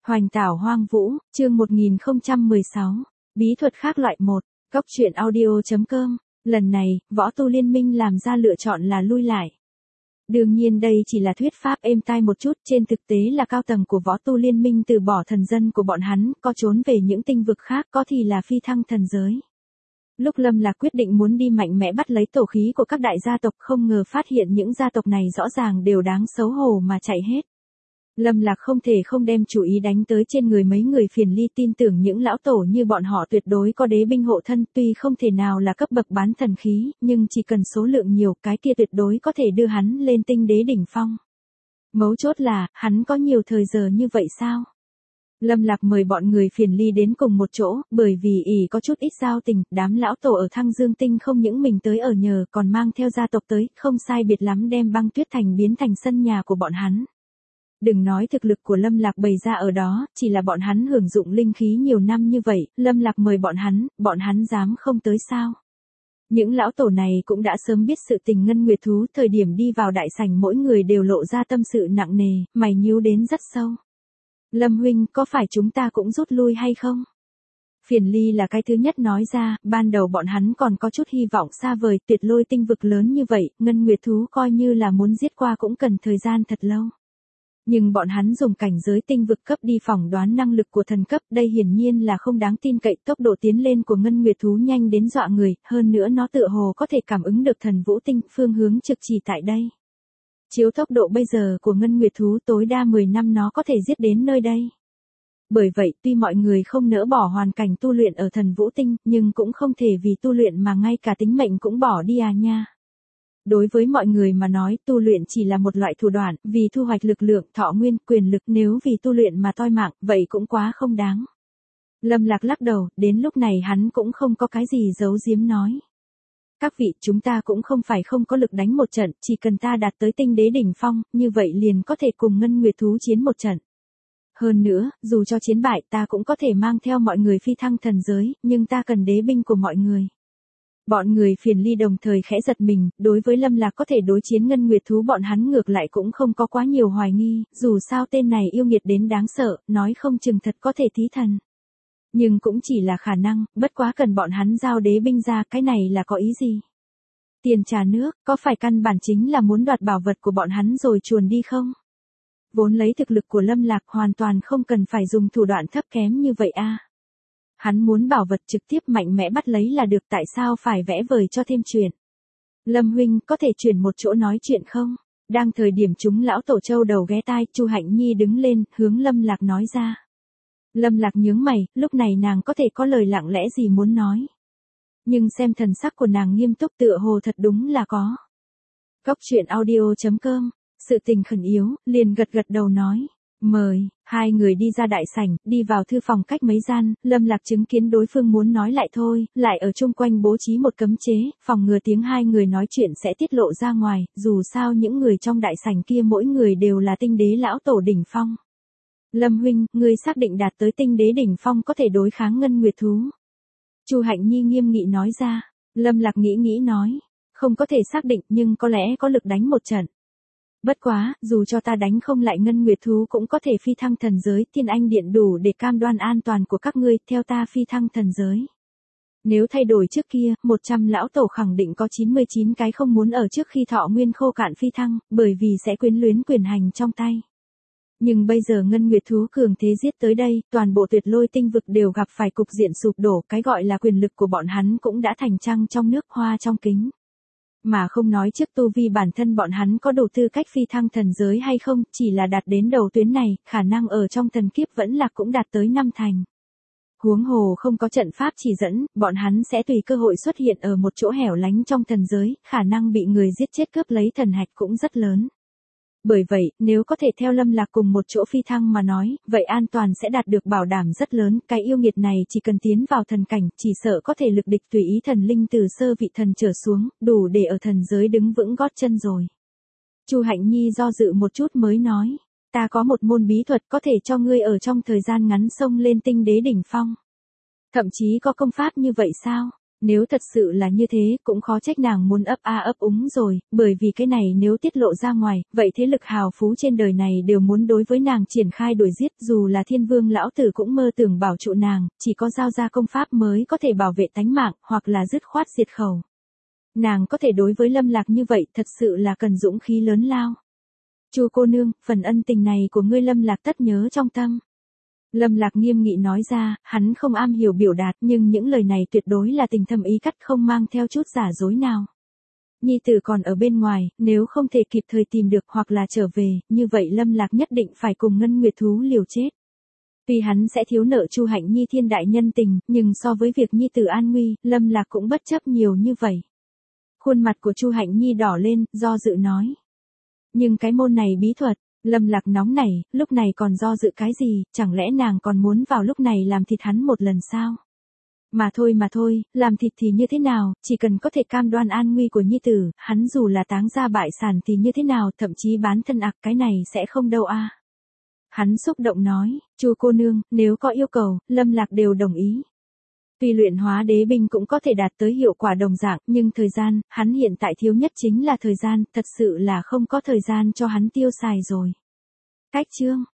Hoành tảo hoang vũ, chương 1016. Bí thuật khác loại 1. Cóc truyện audio.com. Lần này, võ tu liên minh làm ra lựa chọn là lui lại. Đương nhiên đây chỉ là thuyết pháp êm tai một chút, trên thực tế là cao tầng của võ tu liên minh từ bỏ thần dân của bọn hắn, có trốn về những tinh vực khác, có thì là phi thăng thần giới. Lúc Lâm Lạc quyết định muốn đi mạnh mẽ bắt lấy tổ khí của các đại gia tộc, không ngờ phát hiện những gia tộc này rõ ràng đều đáng xấu hổ mà chạy hết. Lâm Lạc không thể không đem chú ý đánh tới trên người mấy người phiền ly, tin tưởng những lão tổ như bọn họ tuyệt đối có đế binh hộ thân, tuy không thể nào là cấp bậc bán thần khí, nhưng chỉ cần số lượng nhiều, cái kia tuyệt đối có thể đưa hắn lên tinh đế đỉnh phong. Mấu chốt là, hắn có nhiều thời giờ như vậy sao? Lâm Lạc mời bọn người phiền ly đến cùng một chỗ, bởi vì ỷ có chút ít giao tình, đám lão tổ ở Thăng Dương Tinh không những mình tới ở nhờ, còn mang theo gia tộc tới, không sai biệt lắm đem Băng Tuyết Thành biến thành sân nhà của bọn hắn. Đừng nói thực lực của Lâm Lạc bày ra ở đó, chỉ là bọn hắn hưởng dụng linh khí nhiều năm như vậy, Lâm Lạc mời bọn hắn dám không tới sao? Những lão tổ này cũng đã sớm biết sự tình Ngân Nguyệt Thú, thời điểm đi vào đại sảnh mỗi người đều lộ ra tâm sự nặng nề, mày nhíu đến rất sâu. Lâm huynh, có phải chúng ta cũng rút lui hay không? Phiền ly là cái thứ nhất nói ra, ban đầu bọn hắn còn có chút hy vọng xa vời, Tuyệt Lôi tinh vực lớn như vậy, Ngân Nguyệt Thú coi như là muốn giết qua cũng cần thời gian thật lâu. Nhưng bọn hắn dùng cảnh giới tinh vực cấp đi phỏng đoán năng lực của thần cấp, đây hiển nhiên là không đáng tin cậy, tốc độ tiến lên của Ngân Nguyệt Thú nhanh đến dọa người, hơn nữa nó tựa hồ có thể cảm ứng được thần vũ tinh, phương hướng trực chỉ tại đây. Chiếu tốc độ bây giờ của Ngân Nguyệt Thú tối đa 10 năm nó có thể giết đến nơi đây. Bởi vậy, tuy mọi người không nỡ bỏ hoàn cảnh tu luyện ở thần vũ tinh, nhưng cũng không thể vì tu luyện mà ngay cả tính mệnh cũng bỏ đi à nha. Đối với mọi người mà nói, tu luyện chỉ là một loại thủ đoạn, vì thu hoạch lực lượng, thọ nguyên, quyền lực, nếu vì tu luyện mà toi mạng, vậy cũng quá không đáng. Lâm Lạc lắc đầu, đến lúc này hắn cũng không có cái gì giấu giếm nói. Các vị, chúng ta cũng không phải không có lực đánh một trận, chỉ cần ta đạt tới tinh đế đỉnh phong, như vậy liền có thể cùng Ngân Nguyệt Thú chiến một trận. Hơn nữa, dù cho chiến bại ta cũng có thể mang theo mọi người phi thăng thần giới, nhưng ta cần đế binh của mọi người. Bọn người phiền ly đồng thời khẽ giật mình, đối với Lâm Lạc có thể đối chiến Ngân Nguyệt Thú bọn hắn ngược lại cũng không có quá nhiều hoài nghi, dù sao tên này yêu nghiệt đến đáng sợ, nói không chừng thật có thể thí thần. Nhưng cũng chỉ là khả năng, bất quá cần bọn hắn giao đế binh ra, cái này là có ý gì? Tiền trà nước, có phải căn bản chính là muốn đoạt bảo vật của bọn hắn rồi chuồn đi không? Vốn lấy thực lực của Lâm Lạc hoàn toàn không cần phải dùng thủ đoạn thấp kém như vậy a. Hắn muốn bảo vật trực tiếp mạnh mẽ bắt lấy là được, tại sao phải vẽ vời cho thêm chuyện? Lâm huynh, có thể chuyển một chỗ nói chuyện không? Đang thời điểm chúng lão tổ châu đầu ghé tai, Chu Hạnh Nhi đứng lên, hướng Lâm Lạc nói ra. Lâm Lạc nhướng mày, lúc này nàng có thể có lời lặng lẽ gì muốn nói. Nhưng xem thần sắc của nàng nghiêm túc tựa hồ thật đúng là có. Cóc truyện audio.com, sự tình khẩn yếu, liền gật đầu nói. Mời, hai người đi ra đại sảnh, đi vào thư phòng cách mấy gian, Lâm Lạc chứng kiến đối phương muốn nói lại thôi, lại ở chung quanh bố trí một cấm chế, phòng ngừa tiếng hai người nói chuyện sẽ tiết lộ ra ngoài, dù sao những người trong đại sảnh kia mỗi người đều là tinh đế lão tổ đỉnh phong. Lâm huynh, ngươi xác định đạt tới tinh đế đỉnh phong có thể đối kháng Ngân Nguyệt Thú. Chu Hạnh Nhi nghiêm nghị nói ra. Lâm Lạc nghĩ nói, không có thể xác định nhưng có lẽ có lực đánh một trận. Bất quá, dù cho ta đánh không lại Ngân Nguyệt Thú cũng có thể phi thăng thần giới, Thiên Anh Điện đủ để cam đoan an toàn của các ngươi, theo ta phi thăng thần giới. Nếu thay đổi trước kia, 100 lão tổ khẳng định có 99 cái không muốn ở trước khi thọ nguyên khô cạn phi thăng, bởi vì sẽ quyến luyến quyền hành trong tay. Nhưng bây giờ Ngân Nguyệt Thú cường thế giết tới đây, toàn bộ Tuyệt Lôi tinh vực đều gặp phải cục diện sụp đổ, cái gọi là quyền lực của bọn hắn cũng đã thành trăng trong nước, hoa trong kính. Mà không nói trước tu vi bản thân bọn hắn có đủ tư cách phi thăng thần giới hay không, chỉ là đạt đến đầu tuyến này, khả năng ở trong thần kiếp vẫn là cũng đạt tới 5 thành. Huống hồ không có trận pháp chỉ dẫn, bọn hắn sẽ tùy cơ hội xuất hiện ở một chỗ hẻo lánh trong thần giới, khả năng bị người giết chết cướp lấy thần hạch cũng rất lớn. Bởi vậy, nếu có thể theo Lâm Lạc cùng một chỗ phi thăng mà nói, vậy an toàn sẽ đạt được bảo đảm rất lớn, cái yêu nghiệt này chỉ cần tiến vào thần cảnh, chỉ sợ có thể lực địch tùy ý thần linh từ sơ vị thần trở xuống, đủ để ở thần giới đứng vững gót chân rồi. Chu Hạnh Nhi do dự một chút mới nói, ta có một môn bí thuật có thể cho ngươi ở trong thời gian ngắn xông lên tinh đế đỉnh phong. Thậm chí có công pháp như vậy sao? Nếu thật sự là như thế, cũng khó trách nàng muốn ấp a ấp úng rồi, bởi vì cái này nếu tiết lộ ra ngoài, vậy thế lực hào phú trên đời này đều muốn đối với nàng triển khai đuổi giết, dù là Thiên Vương lão tử cũng mơ tưởng bảo trụ nàng, chỉ có giao ra công pháp mới có thể bảo vệ tánh mạng, hoặc là dứt khoát diệt khẩu. Nàng có thể đối với Lâm Lạc như vậy, thật sự là cần dũng khí lớn lao. Chu cô nương, phần ân tình này của ngươi Lâm Lạc tất nhớ trong tâm. Lâm Lạc nghiêm nghị nói ra, hắn không am hiểu biểu đạt, nhưng những lời này tuyệt đối là tình thâm ý cắt, không mang theo chút giả dối nào. Nhi tử còn ở bên ngoài, nếu không thể kịp thời tìm được hoặc là trở về, như vậy Lâm Lạc nhất định phải cùng Ngân Nguyệt thú liều chết. Tuy hắn sẽ thiếu nợ Chu Hạnh Nhi thiên đại nhân tình, nhưng so với việc Nhi tử an nguy, Lâm Lạc cũng bất chấp nhiều như vậy. Khuôn mặt của Chu Hạnh Nhi đỏ lên, do dự nói. Nhưng cái môn này bí thuật, Lâm Lạc nóng nảy, lúc này còn do dự cái gì, chẳng lẽ nàng còn muốn vào lúc này làm thịt hắn một lần sao? Mà thôi, làm thịt thì như thế nào, chỉ cần có thể cam đoan an nguy của nhi tử, hắn dù là táng ra bại sản thì như thế nào, thậm chí bán thân ặc cái này sẽ không đâu a. Hắn xúc động nói, Chu cô nương, nếu có yêu cầu, Lâm Lạc đều đồng ý. Tuy luyện hóa đế binh cũng có thể đạt tới hiệu quả đồng dạng, nhưng thời gian, hắn hiện tại thiếu nhất chính là thời gian, thật sự là không có thời gian cho hắn tiêu xài rồi. Cách chương